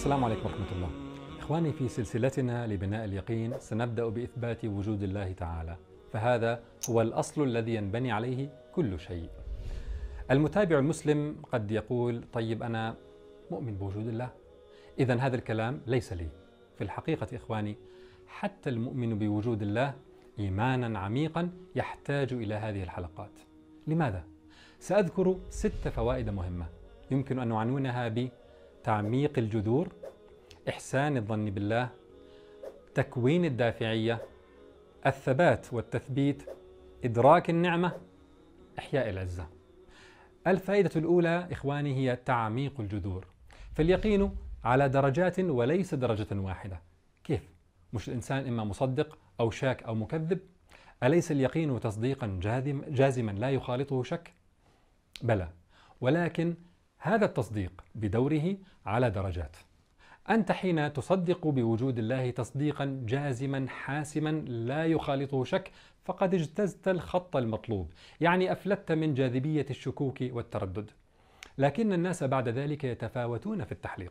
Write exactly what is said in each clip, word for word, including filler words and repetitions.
السلام عليكم ورحمة الله. إخواني، في سلسلتنا لبناء اليقين سنبدأ بإثبات وجود الله تعالى، فهذا هو الأصل الذي ينبني عليه كل شيء. المتابع المسلم قد يقول: طيب أنا مؤمن بوجود الله، إذن هذا الكلام ليس لي. في الحقيقة إخواني، حتى المؤمن بوجود الله إيمانا عميقا يحتاج إلى هذه الحلقات. لماذا؟ سأذكر ست فوائد مهمة يمكن أن نعنونها بتعميق الجذور، إحسان الظن بالله، تكوين الدافعية، الثبات والتثبيت، إدراك النعمة، إحياء العزة. الفائدة الأولى إخواني هي تعميق الجذور. فاليقين على درجات وليس درجة واحدة. كيف؟ مش الإنسان إما مصدق أو شاك أو مكذب؟ أليس اليقين تصديقا جازما لا يخالطه شك؟ بلى، ولكن هذا التصديق بدوره على درجات. أنت حين تصدق بوجود الله تصديقا جازما حاسما لا يخالطه شك فقد اجتزت الخط المطلوب، يعني أفلتت من جاذبية الشكوك والتردد. لكن الناس بعد ذلك يتفاوتون في التحليق.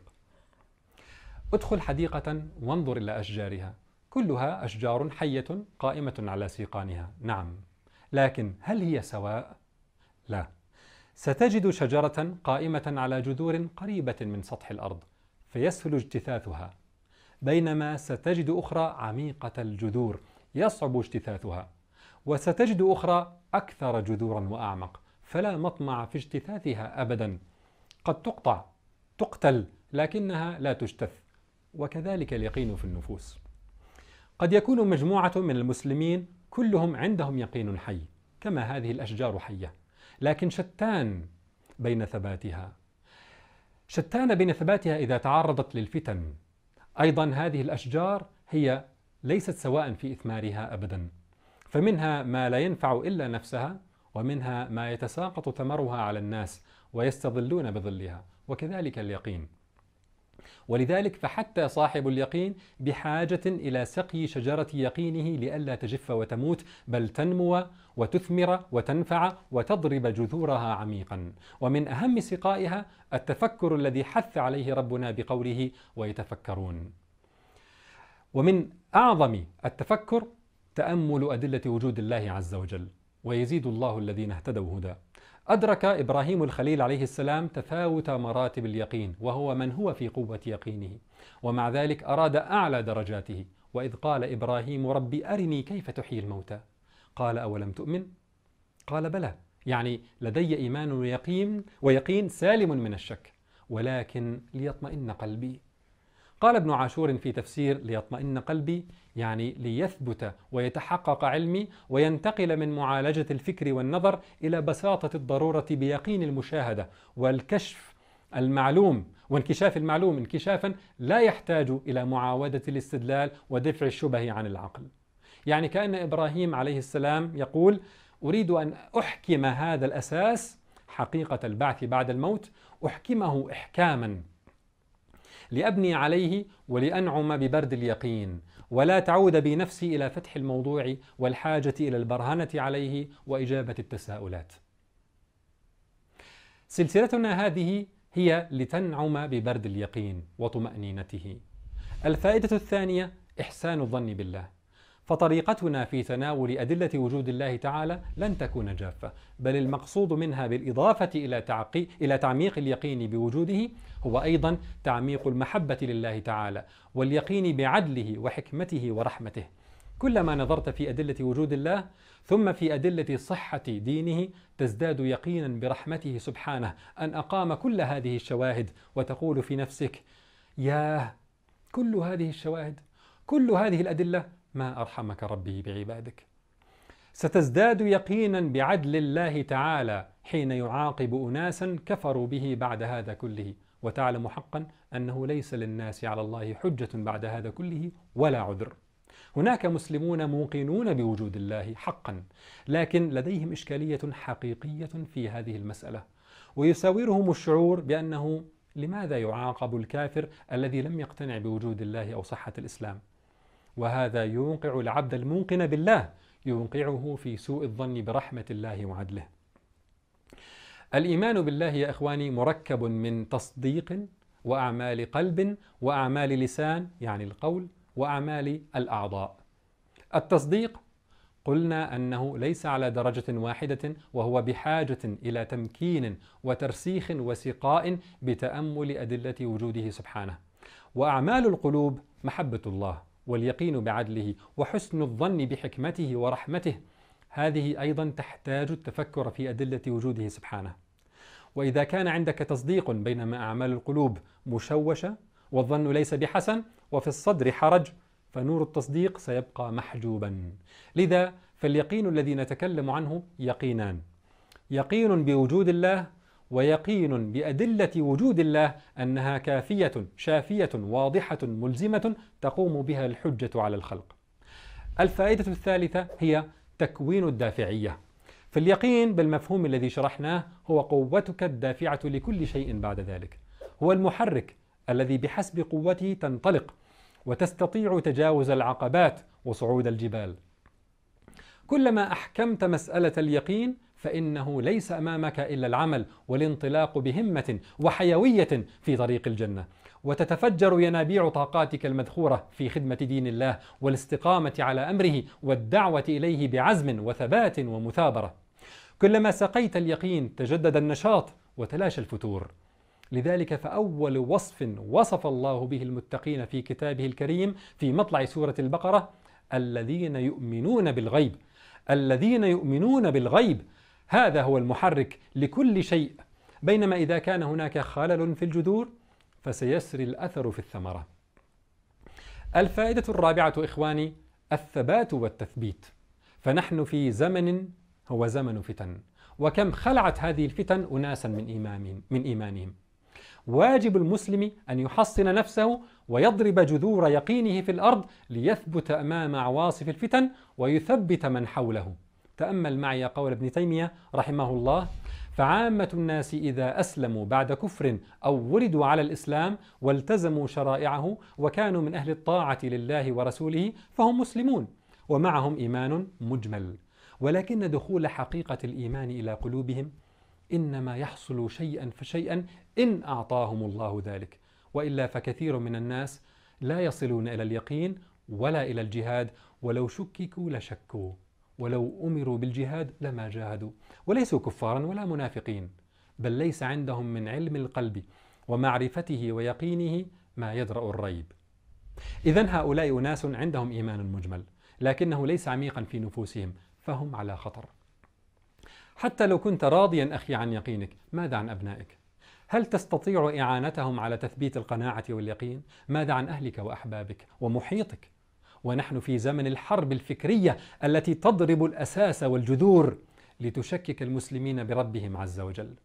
ادخل حديقة وانظر إلى أشجارها، كلها أشجار حية قائمة على سيقانها، نعم، لكن هل هي سواء؟ لا. ستجد شجرة قائمة على جذور قريبة من سطح الأرض فيسهل اجتثاثها، بينما ستجد أخرى عميقة الجذور يصعب اجتثاثها، وستجد أخرى أكثر جذورا وأعمق فلا مطمع في اجتثاثها أبدا. قد تقطع تقتل لكنها لا تجتث. وكذلك اليقين في النفوس. قد يكون مجموعة من المسلمين كلهم عندهم يقين حي كما هذه الأشجار حية، لكن شتان بين ثباتها شتان بين ثباتها إذا تعرضت للفتن. أيضا هذه الأشجار هي ليست سواء في إثمارها أبدا، فمنها ما لا ينفع إلا نفسها، ومنها ما يتساقط ثمرها على الناس ويستظلون بظلها، وكذلك اليقين. ولذلك فحتى صاحب اليقين بحاجة إلى سقي شجرة يقينه لئلا تجف وتموت، بل تنمو وتثمر وتنفع وتضرب جذورها عميقا. ومن أهم سقائها التفكر الذي حث عليه ربنا بقوله: ويتفكرون. ومن أعظم التفكر تأمل أدلة وجود الله عز وجل، ويزيد الله الذين اهتدوا هدى. أدرك إبراهيم الخليل عليه السلام تفاوت مراتب اليقين، وهو من هو في قوة يقينه، ومع ذلك أراد أعلى درجاته. وإذ قال إبراهيم: ربي أرني كيف تحيي الموتى، قال: أولم تؤمن؟ قال: بلى، يعني لدي إيمان ويقين ويقين سالم من الشك، ولكن ليطمئن قلبي. قال ابن عاشور في تفسير ليطمئن قلبي، يعني ليثبت ويتحقق علمي وينتقل من معالجة الفكر والنظر إلى بساطة الضرورة بيقين المشاهدة والكشف المعلوم وانكشاف المعلوم انكشافا لا يحتاج إلى معاودة الاستدلال ودفع الشبه عن العقل. يعني كأن إبراهيم عليه السلام يقول: أريد أن أحكم هذا الأساس، حقيقة البعث بعد الموت، أحكمه إحكاما لأبني عليه ولأنعم ببرد اليقين، ولا تعود بنفسي إلى فتح الموضوع والحاجة إلى البرهنة عليه وإجابة التساؤلات. سلسلتنا هذه هي لتنعم ببرد اليقين وطمأنينته. الفائدة الثانية إحسان الظن بالله. فطريقتنا في تناول أدلة وجود الله تعالى لن تكون جافة، بل المقصود منها بالإضافة إلى تعقي... إلى تعميق اليقين بوجوده هو أيضا تعميق المحبة لله تعالى واليقين بعدله وحكمته ورحمته. كلما نظرت في أدلة وجود الله ثم في أدلة صحة دينه تزداد يقينا برحمته سبحانه أن أقام كل هذه الشواهد، وتقول في نفسك: ياه، كل هذه الشواهد، كل هذه الأدلة، ما أرحمك ربي بعبادك. ستزداد يقينا بعدل الله تعالى حين يعاقب أناسا كفروا به بعد هذا كله، وتعلم حقا أنه ليس للناس على الله حجة بعد هذا كله ولا عذر. هناك مسلمون موقنون بوجود الله حقا، لكن لديهم إشكالية حقيقية في هذه المسألة، ويساورهم الشعور بأنه لماذا يعاقب الكافر الذي لم يقتنع بوجود الله أو صحة الإسلام؟ وهذا يوقع العبد الموقن بالله، يوقعه في سوء الظن برحمة الله وعدله. الإيمان بالله يا إخواني مركب من تصديق وأعمال قلب وأعمال لسان يعني القول وأعمال الأعضاء. التصديق قلنا أنه ليس على درجة واحدة، وهو بحاجة إلى تمكين وترسيخ وسقاء بتأمل أدلة وجوده سبحانه. وأعمال القلوب محبة الله واليقين بعدله وحسن الظن بحكمته ورحمته، هذه أيضا تحتاج التفكر في أدلة وجوده سبحانه. وإذا كان عندك تصديق بينما أعمال القلوب مشوشة والظن ليس بحسن وفي الصدر حرج، فنور التصديق سيبقى محجوبا. لذا فاليقين الذي نتكلم عنه يقينان: يقين بوجود الله، ويقين بأدلة وجود الله أنها كافية شافية واضحة ملزمة تقوم بها الحجة على الخلق. الفائدة الثالثة هي تكوين الدافعية. فاليقين بالمفهوم الذي شرحناه هو قوتك الدافعة لكل شيء بعد ذلك، هو المحرك الذي بحسب قوته تنطلق وتستطيع تجاوز العقبات وصعود الجبال. كلما أحكمت مسألة اليقين فإنه ليس أمامك إلا العمل والانطلاق بهمة وحيوية في طريق الجنة، وتتفجر ينابيع طاقاتك المذخورة في خدمة دين الله والاستقامة على أمره والدعوة إليه بعزم وثبات ومثابرة. كلما سقيت اليقين تجدد النشاط وتلاشى الفتور. لذلك فأول وصف وصف الله به المتقين في كتابه الكريم في مطلع سورة البقرة: الذين يؤمنون بالغيب. الذين يؤمنون بالغيب، هذا هو المحرك لكل شيء. بينما إذا كان هناك خلل في الجذور فسيسري الأثر في الثمرة. الفائدة الرابعة إخواني الثبات والتثبيت. فنحن في زمن هو زمن فتن، وكم خلعت هذه الفتن أناسا من إيمانهم, من إيمانهم. واجب المسلم أن يحصن نفسه ويضرب جذور يقينه في الأرض ليثبت أمام عواصف الفتن ويثبت من حوله. تأمل معي قول ابن تيمية رحمه الله: فعامة الناس إذا أسلموا بعد كفر أو ولدوا على الإسلام والتزموا شرائعه وكانوا من أهل الطاعة لله ورسوله فهم مسلمون ومعهم إيمان مجمل، ولكن دخول حقيقة الإيمان إلى قلوبهم إنما يحصل شيئا فشيئا إن أعطاهم الله ذلك، وإلا فكثير من الناس لا يصلون إلى اليقين ولا إلى الجهاد، ولو شككوا لشكوا، ولو أمروا بالجهاد لما جاهدوا، وليسوا كفارا ولا منافقين، بل ليس عندهم من علم القلب ومعرفته ويقينه ما يدرأ الريب. إذن هؤلاء أناس عندهم إيمان مجمل لكنه ليس عميقا في نفوسهم، فهم على خطر. حتى لو كنت راضيا أخي عن يقينك، ماذا عن أبنائك؟ هل تستطيع إعانتهم على تثبيت القناعة واليقين؟ ماذا عن أهلك وأحبابك ومحيطك؟ ونحن في زمن الحرب الفكرية التي تضرب الأساس والجذور لتشكك المسلمين بربهم عز وجل.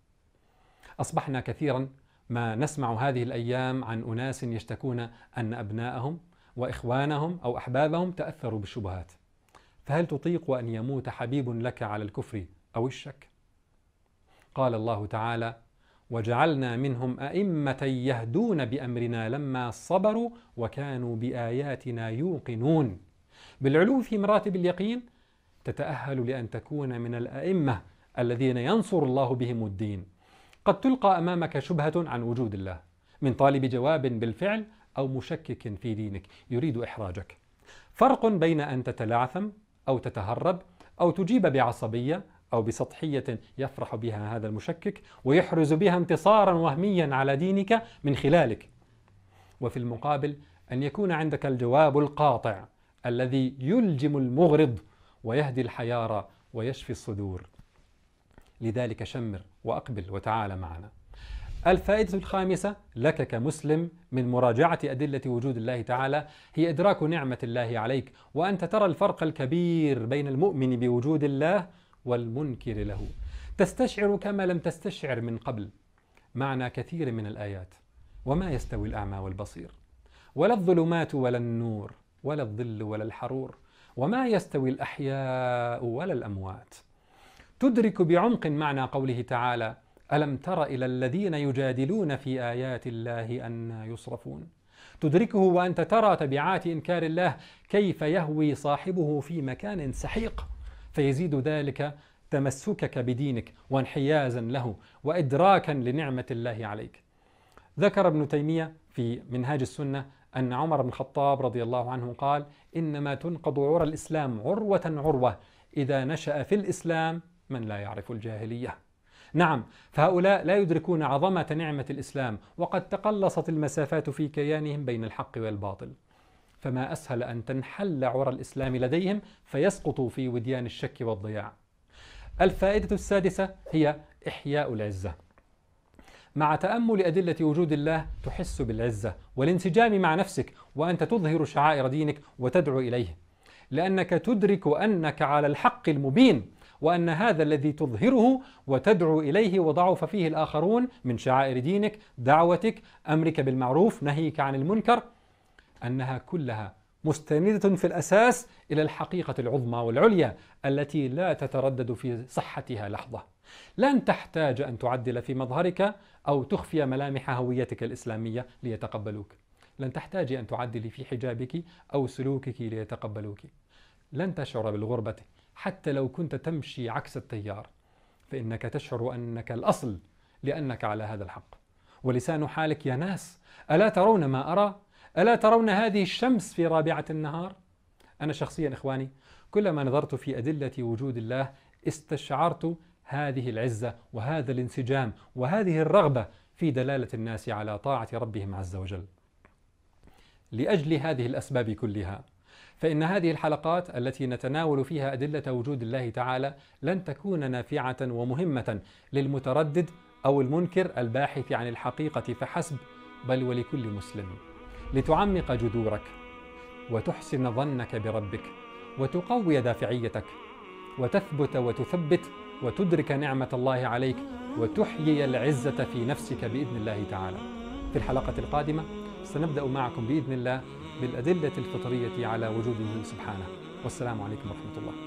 أصبحنا كثيرا ما نسمع هذه الأيام عن أناس يشتكون أن أبناءهم وإخوانهم أو أحبابهم تأثروا بالشبهات. فهل تطيق أن يموت حبيب لك على الكفر أو الشك؟ قال الله تعالى: وجعلنا منهم أئمة يهدون بأمرنا لما صبروا وكانوا بآياتنا يوقنون. بالعلو في مراتب اليقين تتأهل لأن تكون من الأئمة الذين ينصر الله بهم الدين. قد تلقى أمامك شبهة عن وجود الله من طالب جواب بالفعل أو مشكك في دينك يريد إحراجك. فرق بين أن تتلعثم أو تتهرب أو تجيب بعصبية أو بسطحية يفرح بها هذا المشكك ويحرز بها انتصارا وهميا على دينك من خلالك، وفي المقابل أن يكون عندك الجواب القاطع الذي يلجم المغرض ويهدي الحيارى ويشفي الصدور. لذلك شمر وأقبل وتعال معنا. الفائدة الخامسة لك كمسلم من مراجعة أدلة وجود الله تعالى هي إدراك نعمة الله عليك، وأنت ترى الفرق الكبير بين المؤمن بوجود الله والمنكر له. تستشعر كما لم تستشعر من قبل معنى كثير من الآيات: وما يستوي الأعمى والبصير، ولا الظلمات ولا النور، ولا الظل ولا الحرور، وما يستوي الأحياء ولا الأموات. تدرك بعمق معنى قوله تعالى: ألم تر إلى الذين يجادلون في آيات الله أنى يصرفون. تدركه وأنت ترى تبعات إنكار الله، كيف يهوي صاحبه في مكان سحيق، فيزيد ذلك تمسكك بدينك وانحيازا له وإدراكا لنعمة الله عليك. ذكر ابن تيمية في منهاج السنة أن عمر بن الخطاب رضي الله عنه قال: إنما تنقض عرى الإسلام عروة عروة إذا نشأ في الإسلام من لا يعرف الجاهلية. نعم، فهؤلاء لا يدركون عظمة نعمة الإسلام، وقد تقلصت المسافات في كيانهم بين الحق والباطل، فما أسهل أن تنحل عرى الإسلام لديهم فيسقطوا في وديان الشك والضياع. الفائدة السادسة هي إحياء العزة. مع تأمل أدلة وجود الله تحس بالعزة والانسجام مع نفسك، وأنت تظهر شعائر دينك وتدعو إليه، لأنك تدرك أنك على الحق المبين، وأن هذا الذي تظهره وتدعو إليه وضعف فيه الآخرون من شعائر دينك، دعوتك، أمرك بالمعروف، نهيك عن المنكر، أنها كلها مستندة في الأساس إلى الحقيقة العظمى والعليا التي لا تتردد في صحتها لحظة. لن تحتاج أن تعدل في مظهرك أو تخفي ملامح هويتك الإسلامية ليتقبلوك. لن تحتاج أن تعدلي في حجابك أو سلوكك ليتقبلوك. لن تشعر بالغربة حتى لو كنت تمشي عكس التيار، فإنك تشعر أنك الأصل لأنك على هذا الحق. ولسان حالك: يا ناس، ألا ترون ما أرى؟ ألا ترون هذه الشمس في رابعة النهار؟ أنا شخصيا إخواني كلما نظرت في أدلة وجود الله استشعرت هذه العزة وهذا الانسجام وهذه الرغبة في دلالة الناس على طاعة ربهم عز وجل. لأجل هذه الأسباب كلها فإن هذه الحلقات التي نتناول فيها أدلة وجود الله تعالى لن تكون نافعة ومهمة للمتردد أو المنكر الباحث عن الحقيقة فحسب، بل ولكل مسلم، لتعمق جذورك وتحسن ظنك بربك وتقوي دافعيتك وتثبت وتثبت وتدرك نعمة الله عليك وتحيي العزة في نفسك بإذن الله تعالى. في الحلقة القادمة سنبدأ معكم بإذن الله بالأدلة الفطرية على وجوده سبحانه. والسلام عليكم ورحمة الله.